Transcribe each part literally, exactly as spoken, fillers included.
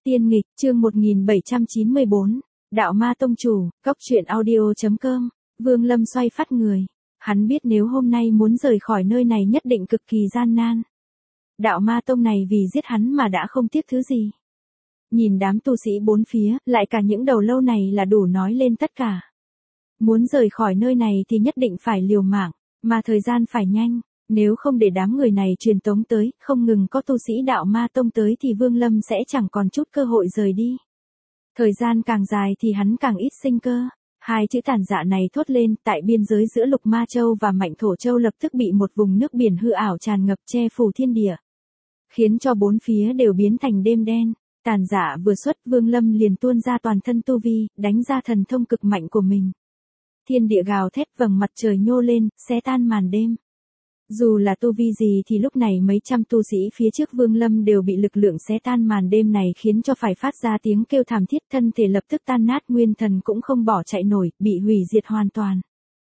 Tiên nghịch, chương một nghìn bảy trăm chín mươi bốn, Đạo Ma Tông Chủ, Cốc truyện audio chấm com, Vương Lâm xoay phát người. Hắn biết nếu hôm nay muốn rời khỏi nơi này nhất định cực kỳ gian nan. Đạo Ma Tông này vì giết hắn mà đã không tiếc thứ gì. Nhìn đám tu sĩ bốn phía, lại cả những đầu lâu này là đủ nói lên tất cả. Muốn rời khỏi nơi này thì nhất định phải liều mạng, mà thời gian phải nhanh. Nếu không để đám người này truyền tống tới, không ngừng có tu sĩ Đạo Ma Tông tới thì Vương Lâm sẽ chẳng còn chút cơ hội rời đi. Thời gian càng dài thì hắn càng ít sinh cơ. Hai chữ tàn dạ này thốt lên, tại biên giới giữa Lục Ma Châu và Mạnh Thổ Châu lập tức bị một vùng nước biển hư ảo tràn ngập che phủ thiên địa, khiến cho bốn phía đều biến thành đêm đen. Tàn dạ vừa xuất, Vương Lâm liền tuôn ra toàn thân tu vi, đánh ra thần thông cực mạnh của mình. Thiên địa gào thét, vầng mặt trời nhô lên, xé tan màn đêm. Dù là tu vi gì thì lúc này mấy trăm tu sĩ phía trước Vương Lâm đều bị lực lượng xé tan màn đêm này khiến cho phải phát ra tiếng kêu thảm thiết, thân thể lập tức tan nát, nguyên thần cũng không bỏ chạy nổi, bị hủy diệt hoàn toàn.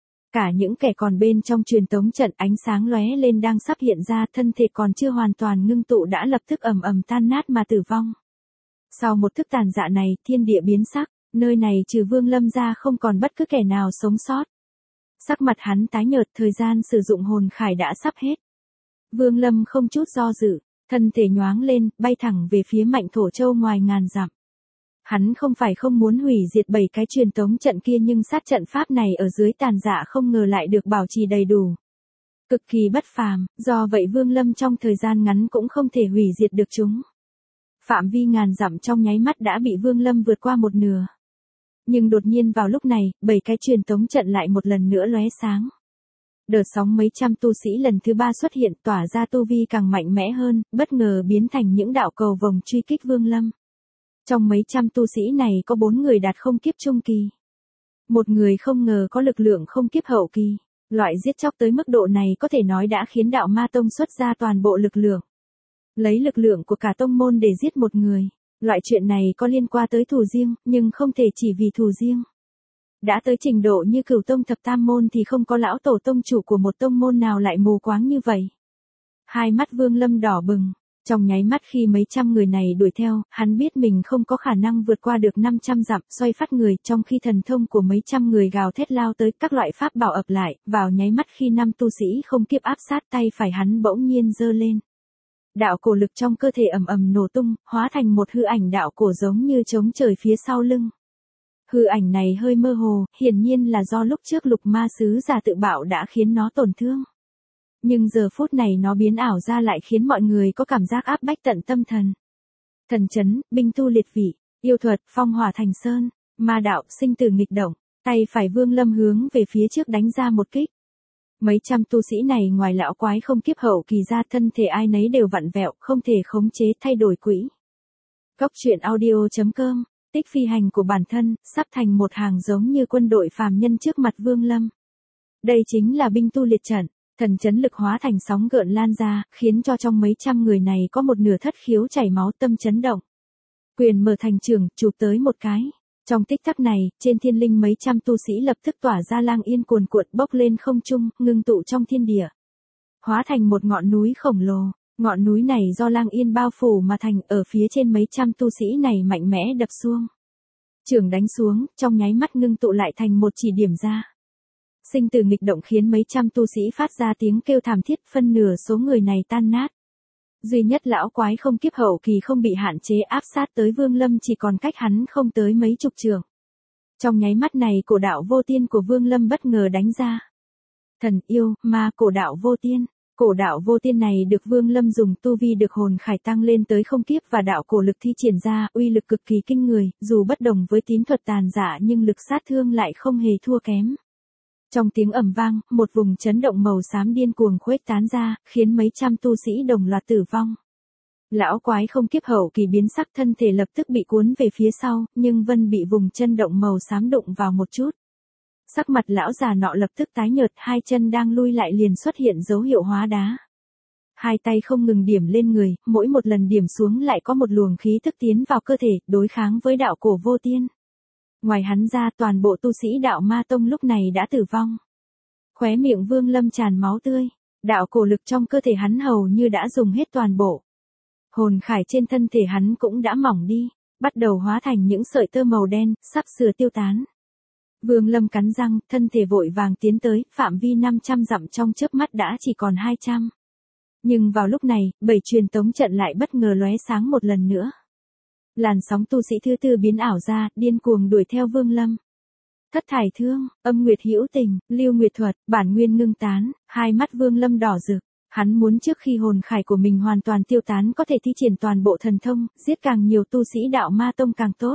Cả những kẻ còn bên trong truyền tống trận, ánh sáng lóe lên đang sắp hiện ra, thân thể còn chưa hoàn toàn ngưng tụ đã lập tức ầm ầm tan nát mà tử vong. Sau một thức tàn dạ này, thiên địa biến sắc, nơi này trừ Vương Lâm ra không còn bất cứ kẻ nào sống sót. Sắc mặt hắn tái nhợt, thời gian sử dụng hồn khải đã sắp hết. Vương Lâm không chút do dự, thân thể nhoáng lên, bay thẳng về phía Mạnh Thổ Châu ngoài ngàn dặm. Hắn không phải không muốn hủy diệt bảy cái truyền tống trận kia, nhưng sát trận pháp này ở dưới tàn dạ không ngờ lại được bảo trì đầy đủ. Cực kỳ bất phàm, do vậy Vương Lâm trong thời gian ngắn cũng không thể hủy diệt được chúng. Phạm vi ngàn dặm trong nháy mắt đã bị Vương Lâm vượt qua một nửa. Nhưng đột nhiên vào lúc này, bảy cái truyền tống trận lại một lần nữa lóe sáng. Đợt sóng mấy trăm tu sĩ lần thứ ba xuất hiện, tỏa ra tu vi càng mạnh mẽ hơn, bất ngờ biến thành những đạo cầu vồng truy kích Vương Lâm. Trong mấy trăm tu sĩ này có bốn người đạt không kiếp trung kỳ. Một người không ngờ có lực lượng không kiếp hậu kỳ. Loại giết chóc tới mức độ này có thể nói đã khiến Đạo Ma Tông xuất ra toàn bộ lực lượng. Lấy lực lượng của cả tông môn để giết một người. Loại chuyện này có liên quan tới thù riêng, nhưng không thể chỉ vì thù riêng. Đã tới trình độ như Cửu Tông Thập Tam Môn thì không có lão tổ tông chủ của một tông môn nào lại mù quáng như vậy. Hai mắt Vương Lâm đỏ bừng, trong nháy mắt khi mấy trăm người này đuổi theo, hắn biết mình không có khả năng vượt qua được năm trăm dặm, xoay phát người, trong khi thần thông của mấy trăm người gào thét lao tới, các loại pháp bảo ập lại, vào nháy mắt khi năm tu sĩ không kiếp áp sát, tay phải hắn bỗng nhiên giơ lên. Đạo cổ lực trong cơ thể ầm ầm nổ tung, hóa thành một hư ảnh đạo cổ giống như trống trời phía sau lưng. Hư ảnh này hơi mơ hồ, hiển nhiên là do lúc trước Lục Ma Sứ giả tự bạo đã khiến nó tổn thương. Nhưng giờ phút này nó biến ảo ra lại khiến mọi người có cảm giác áp bách tận tâm thần. Thần chấn, binh tu liệt vị, yêu thuật, phong hỏa thành sơn, ma đạo, sinh tử nghịch động, tay phải Vương Lâm hướng về phía trước đánh ra một kích. Mấy trăm tu sĩ này ngoài lão quái không kiếp hậu kỳ ra, thân thể ai nấy đều vặn vẹo, không thể khống chế, thay đổi quỹ. Cốc truyện audio chấm com, tích phi hành của bản thân, sắp thành một hàng giống như quân đội phàm nhân trước mặt Vương Lâm. Đây chính là binh tu liệt trận, thần chấn lực hóa thành sóng gợn lan ra, khiến cho trong mấy trăm người này có một nửa thất khiếu chảy máu, tâm chấn động. Quyền mở thành trường, chụp tới một cái. Trong tích tắc này, trên thiên linh mấy trăm tu sĩ lập tức tỏa ra lang yên cuồn cuộn, bốc lên không trung, ngưng tụ trong thiên địa. Hóa thành một ngọn núi khổng lồ, ngọn núi này do lang yên bao phủ mà thành, ở phía trên mấy trăm tu sĩ này mạnh mẽ đập xuống. Chưởng đánh xuống, trong nháy mắt ngưng tụ lại thành một chỉ điểm ra. Sinh tử nghịch động khiến mấy trăm tu sĩ phát ra tiếng kêu thảm thiết, phân nửa số người này tan nát. Duy nhất lão quái không kiếp hậu kỳ không bị hạn chế áp sát tới Vương Lâm, chỉ còn cách hắn không tới mấy chục trượng. Trong nháy mắt này cổ đạo vô tiên của Vương Lâm bất ngờ đánh ra. Thần yêu, ma cổ đạo vô tiên. Cổ đạo vô tiên này được Vương Lâm dùng tu vi được hồn khải tăng lên tới không kiếp và đạo cổ lực thi triển ra, uy lực cực kỳ kinh người, dù bất đồng với tín thuật tàn dạ nhưng lực sát thương lại không hề thua kém. Trong tiếng ầm vang, một vùng chấn động màu xám điên cuồng khuếch tán ra, khiến mấy trăm tu sĩ đồng loạt tử vong. Lão quái không kiếp hậu kỳ biến sắc, thân thể lập tức bị cuốn về phía sau, nhưng Vân bị vùng chân động màu xám đụng vào một chút. Sắc mặt lão già nọ lập tức tái nhợt, hai chân đang lui lại liền xuất hiện dấu hiệu hóa đá. Hai tay không ngừng điểm lên người, mỗi một lần điểm xuống lại có một luồng khí tức tiến vào cơ thể, đối kháng với đạo cổ vô tiên. Ngoài hắn ra, toàn bộ tu sĩ Đạo Ma Tông lúc này đã tử vong. Khóe miệng Vương Lâm tràn máu tươi, đạo cổ lực trong cơ thể hắn hầu như đã dùng hết toàn bộ. Hồn khải trên thân thể hắn cũng đã mỏng đi, bắt đầu hóa thành những sợi tơ màu đen, sắp sửa tiêu tán. Vương Lâm cắn răng, thân thể vội vàng tiến tới, phạm vi năm trăm dặm trong chớp mắt đã chỉ còn hai trăm. Nhưng vào lúc này, bảy truyền tống trận lại bất ngờ lóe sáng một lần nữa. Làn sóng tu sĩ thứ tư biến ảo ra, điên cuồng đuổi theo Vương Lâm. Thất thải thương, âm nguyệt hữu tình, lưu nguyệt thuật, bản nguyên ngưng tán, hai mắt Vương Lâm đỏ rực. Hắn muốn trước khi hồn khải của mình hoàn toàn tiêu tán có thể thi triển toàn bộ thần thông, giết càng nhiều tu sĩ đạo ma tông càng tốt.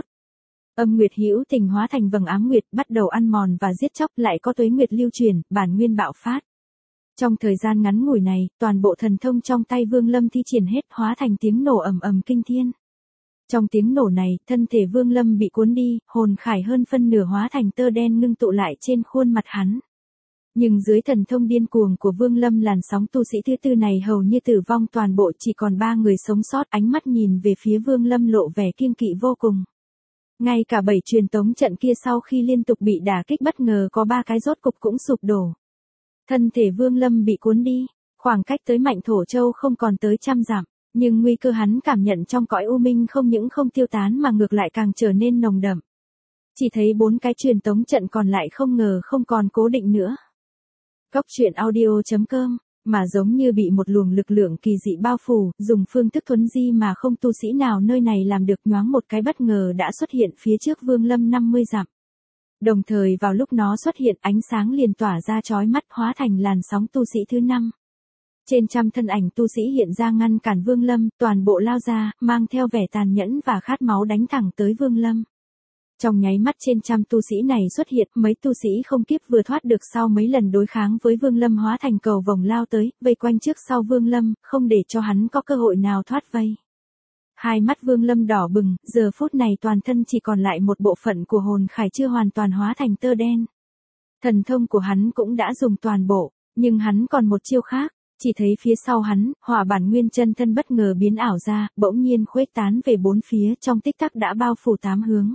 Âm nguyệt hữu tình hóa thành vầng ám nguyệt, bắt đầu ăn mòn và giết chóc, lại có tuế nguyệt lưu truyền, bản nguyên bạo phát. Trong thời gian ngắn ngủi này, toàn bộ thần thông trong tay Vương Lâm thi triển hết, hóa thành tiếng nổ ầm ầm kinh thiên. Trong tiếng nổ này, thân thể Vương Lâm bị cuốn đi, hồn khải hơn phân nửa hóa thành tơ đen ngưng tụ lại trên khuôn mặt hắn. Nhưng dưới thần thông điên cuồng của Vương Lâm, làn sóng tu sĩ thứ tư này hầu như tử vong toàn bộ, chỉ còn ba người sống sót, ánh mắt nhìn về phía Vương Lâm lộ vẻ kiêng kỵ vô cùng. Ngay cả bảy truyền tống trận kia sau khi liên tục bị đả kích bất ngờ có ba cái rốt cục cũng sụp đổ. Thân thể Vương Lâm bị cuốn đi, khoảng cách tới Mạnh Thổ Châu không còn tới trăm dặm, nhưng nguy cơ hắn cảm nhận trong cõi u minh không những không tiêu tán mà ngược lại càng trở nên nồng đậm. Chỉ thấy bốn cái truyền tống trận còn lại không ngờ không còn cố định nữa. Cốc truyện audio chấm com, mà giống như bị một luồng lực lượng kỳ dị bao phủ, dùng phương thức thuấn di mà không tu sĩ nào nơi này làm được, nhoáng một cái bất ngờ đã xuất hiện phía trước Vương Lâm năm mươi dặm. Đồng thời vào lúc nó xuất hiện, ánh sáng liền tỏa ra chói mắt, hóa thành làn sóng tu sĩ thứ năm. Trên trăm thân ảnh tu sĩ hiện ra ngăn cản Vương Lâm, toàn bộ lao ra, mang theo vẻ tàn nhẫn và khát máu đánh thẳng tới Vương Lâm. Trong nháy mắt trên trăm tu sĩ này xuất hiện, mấy tu sĩ không kiếp vừa thoát được sau mấy lần đối kháng với Vương Lâm hóa thành cầu vồng lao tới, vây quanh trước sau Vương Lâm, không để cho hắn có cơ hội nào thoát vây. Hai mắt Vương Lâm đỏ bừng, giờ phút này toàn thân chỉ còn lại một bộ phận của hồn khải chưa hoàn toàn hóa thành tơ đen. Thần thông của hắn cũng đã dùng toàn bộ, nhưng hắn còn một chiêu khác, chỉ thấy phía sau hắn, hỏa bản nguyên chân thân bất ngờ biến ảo ra, bỗng nhiên khuếch tán về bốn phía, trong tích tắc đã bao phủ tám hướng.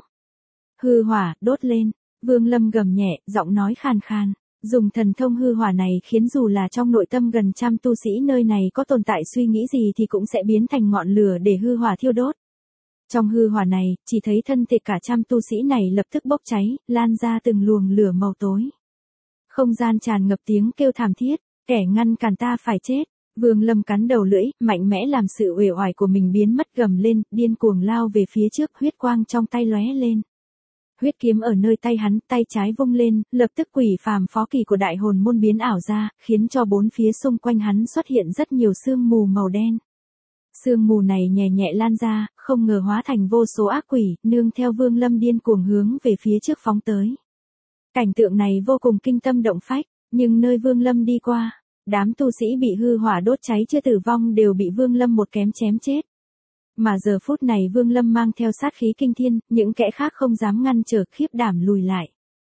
Hư hỏa, đốt lên, Vương Lâm gầm nhẹ, giọng nói khàn khàn. Dùng thần thông hư hỏa này khiến dù là trong nội tâm gần trăm tu sĩ nơi này có tồn tại suy nghĩ gì thì cũng sẽ biến thành ngọn lửa để hư hỏa thiêu đốt. Trong hư hỏa này, chỉ thấy thân thể cả trăm tu sĩ này lập tức bốc cháy, lan ra từng luồng lửa màu tối. Không gian tràn ngập tiếng kêu thảm thiết, kẻ ngăn cản ta phải chết. Vương Lâm cắn đầu lưỡi, mạnh mẽ làm sự uể oải của mình biến mất, gầm lên, điên cuồng lao về phía trước, huyết quang trong tay lóe lên. Huyết kiếm ở nơi tay hắn, tay trái vung lên, lập tức quỷ phàm phó kỳ của đại hồn môn biến ảo ra, khiến cho bốn phía xung quanh hắn xuất hiện rất nhiều sương mù màu đen. Sương mù này nhẹ nhẹ lan ra, không ngờ hóa thành vô số ác quỷ, nương theo Vương Lâm điên cuồng hướng về phía trước phóng tới. Cảnh tượng này vô cùng kinh tâm động phách, nhưng nơi Vương Lâm đi qua, đám tu sĩ bị hư hỏa đốt cháy chưa tử vong đều bị Vương Lâm một kém chém chết. Mà giờ phút này Vương Lâm mang theo sát khí kinh thiên, những kẻ khác không dám ngăn trở, khiếp đảm lùi lại.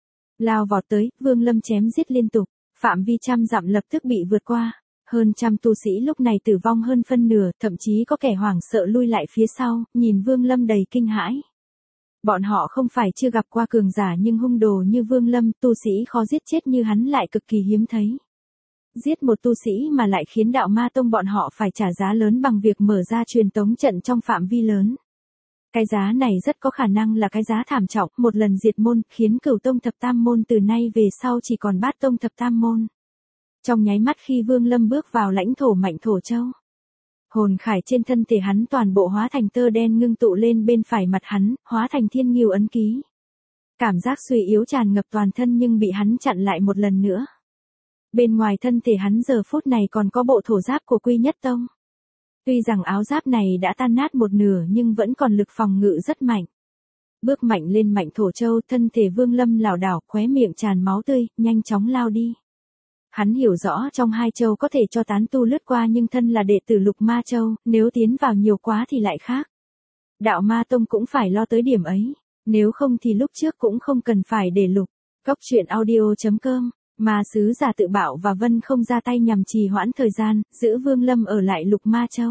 Lao vọt tới, Vương Lâm chém giết liên tục, phạm vi trăm dặm lập tức bị vượt qua. Hơn trăm tu sĩ lúc này tử vong hơn phân nửa, thậm chí có kẻ hoảng sợ lui lại phía sau, nhìn Vương Lâm đầy kinh hãi. Bọn họ không phải chưa gặp qua cường giả nhưng hung đồ như Vương Lâm, tu sĩ khó giết chết như hắn lại cực kỳ hiếm thấy. Giết một tu sĩ mà lại khiến đạo ma tông bọn họ phải trả giá lớn bằng việc mở ra truyền tống trận trong phạm vi lớn. Cái giá này rất có khả năng là cái giá thảm trọng, một lần diệt môn, khiến cửu tông thập tam môn từ nay về sau chỉ còn bát tông thập tam môn. Trong nháy mắt khi Vương Lâm bước vào lãnh thổ Mạnh Thổ Châu, hồn khải trên thân thể hắn toàn bộ hóa thành tơ đen ngưng tụ lên bên phải mặt hắn, hóa thành thiên nghiêu ấn ký. Cảm giác suy yếu tràn ngập toàn thân nhưng bị hắn chặn lại một lần nữa. Bên ngoài thân thể hắn giờ phút này còn có bộ thổ giáp của Quy Nhất Tông. Tuy rằng áo giáp này đã tan nát một nửa nhưng vẫn còn lực phòng ngự rất mạnh. Bước mạnh lên Mạnh Thổ Châu, thân thể Vương Lâm lảo đảo, khóe miệng tràn máu tươi, nhanh chóng lao đi. Hắn hiểu rõ trong hai châu có thể cho tán tu lướt qua nhưng thân là đệ tử Lục Ma Châu, nếu tiến vào nhiều quá thì lại khác. Đạo Ma Tông cũng phải lo tới điểm ấy, nếu không thì lúc trước cũng không cần phải để Lục. Cốc truyện audio chấm com, Ma sứ giả tự bạo và Vân không ra tay nhằm trì hoãn thời gian, giữ Vương Lâm ở lại Lục Ma Châu.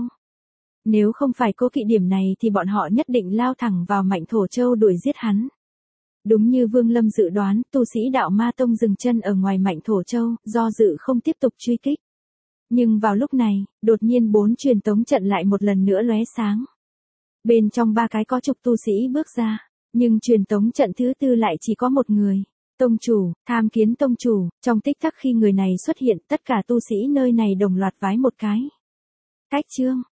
Nếu không phải cố kỵ điểm này thì bọn họ nhất định lao thẳng vào Mạnh Thổ Châu đuổi giết hắn. Đúng như Vương Lâm dự đoán, tu sĩ đạo Ma Tông dừng chân ở ngoài Mạnh Thổ Châu, do dự không tiếp tục truy kích. Nhưng vào lúc này, đột nhiên bốn truyền tống trận lại một lần nữa lóe sáng. Bên trong ba cái có chục tu sĩ bước ra, nhưng truyền tống trận thứ tư lại chỉ có một người. Tông chủ, tham kiến tông chủ, trong tích tắc khi người này xuất hiện tất cả tu sĩ nơi này đồng loạt vái một cái. Cách chương.